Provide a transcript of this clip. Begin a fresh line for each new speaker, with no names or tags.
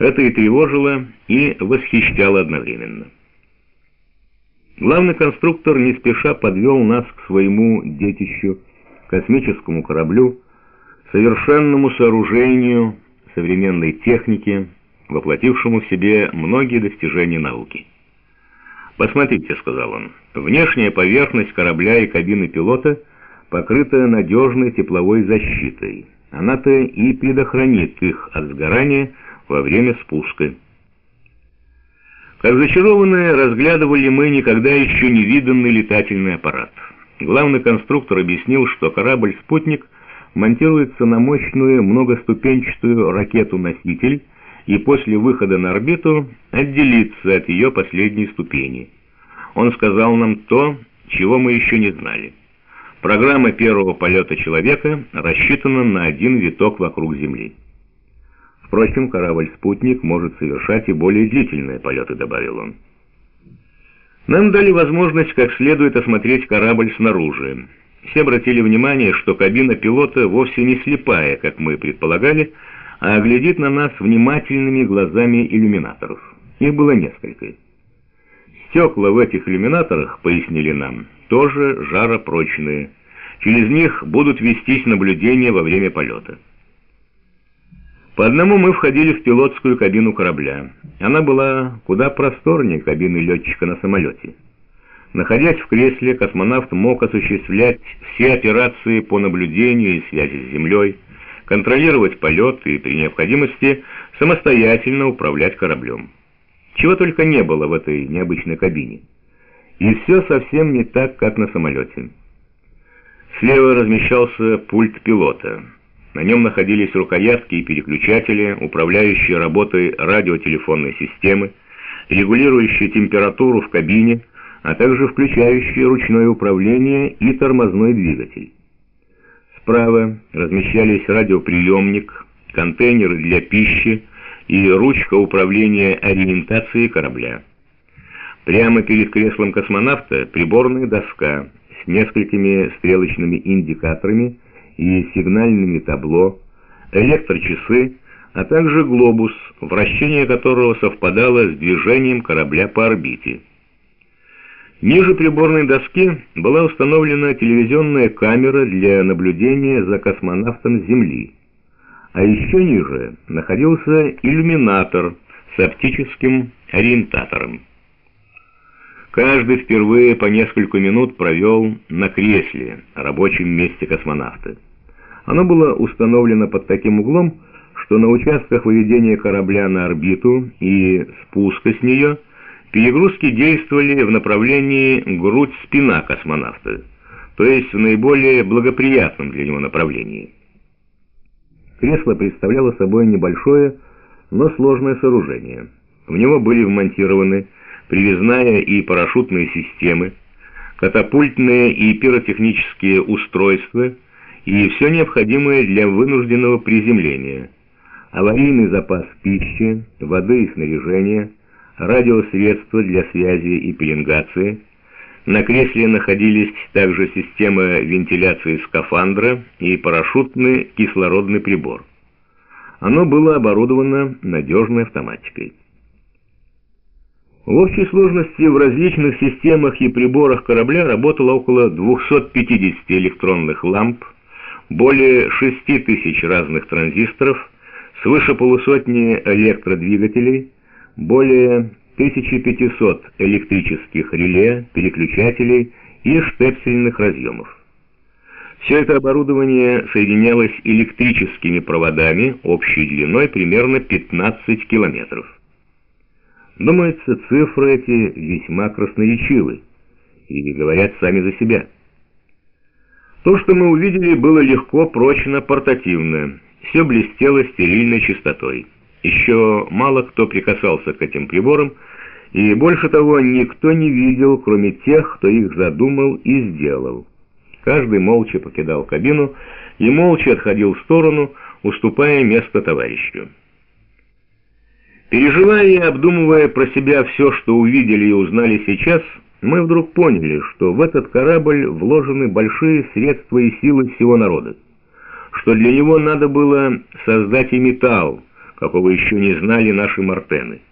Это и тревожило, и восхищало одновременно. Главный конструктор не спеша подвел нас к своему детищу, космическому кораблю, совершенному сооружению современной техники, воплотившему в себе многие достижения науки. «Посмотрите», — сказал он, — «внешняя поверхность корабля и кабины пилота покрыта надежной тепловой защитой. Она-то и предохранит их от сгорания во время спуска». Как зачарованные разглядывали мы никогда еще не виданный летательный аппарат. Главный конструктор объяснил, что корабль-спутник монтируется на мощную многоступенчатую ракету-носитель и после выхода на орбиту отделится от ее последней ступени. Он сказал нам то, чего мы еще не знали. Программа первого полета человека рассчитана на один виток вокруг Земли. Впрочем, корабль-спутник может совершать и более длительные полеты, добавил он. Нам дали возможность как следует осмотреть корабль снаружи. Все обратили внимание, что кабина пилота вовсе не слепая, как мы предполагали, а глядит на нас внимательными глазами иллюминаторов. Их было несколько. Стекла в этих иллюминаторах, пояснили нам, тоже жаропрочные. Через них будут вестись наблюдения во время полета. По одному мы входили в пилотскую кабину корабля. Она была куда просторнее кабины летчика на самолете. Находясь в кресле, космонавт мог осуществлять все операции по наблюдению и связи с Землей, контролировать полет и, при необходимости, самостоятельно управлять кораблем. Чего только не было в этой необычной кабине. И все совсем не так, как на самолете. Слева размещался пульт пилота. На нем находились рукоятки и переключатели, управляющие работой радиотелефонной системы, регулирующие температуру в кабине, а также включающие ручное управление и тормозной двигатель. Справа размещались радиоприемник, контейнеры для пищи и ручка управления ориентацией корабля. Прямо перед креслом космонавта приборная доска с несколькими стрелочными индикаторами и сигнальными табло, электрочасы, а также глобус, вращение которого совпадало с движением корабля по орбите. Ниже приборной доски была установлена телевизионная камера для наблюдения за космонавтом с Земли, а еще ниже находился иллюминатор с оптическим ориентатором. Каждый впервые по несколько минут провел на кресле, рабочем месте космонавта. Оно было установлено под таким углом, что на участках выведения корабля на орбиту и спуска с нее перегрузки действовали в направлении грудь-спина космонавта, то есть в наиболее благоприятном для него направлении. Кресло представляло собой небольшое, но сложное сооружение. В него были вмонтированы привязная и парашютные системы, катапультные и пиротехнические устройства и все необходимое для вынужденного приземления, аварийный запас пищи, воды и снаряжения, радиосредства для связи и пеленгации. На кресле находились также система вентиляции скафандра и парашютный кислородный прибор. Оно было оборудовано надежной автоматикой. В общей сложности в различных системах и приборах корабля работало около 250 электронных ламп, более 6000 разных транзисторов, свыше полусотни электродвигателей, более 1500 электрических реле, переключателей и штепсельных разъемов. Все это оборудование соединялось электрическими проводами общей длиной примерно 15 километров. Думается, цифры эти весьма красноречивы и говорят сами за себя. То, что мы увидели, было легко, прочно, портативно. Все блестело стерильной чистотой. Еще мало кто прикасался к этим приборам, и больше того, никто не видел, кроме тех, кто их задумал и сделал. Каждый молча покидал кабину и молча отходил в сторону, уступая место товарищу. Переживая и обдумывая про себя все, что увидели и узнали сейчас, мы вдруг поняли, что в этот корабль вложены большие средства и силы всего народа, что для него надо было создать и металл, какого еще не знали наши мартены.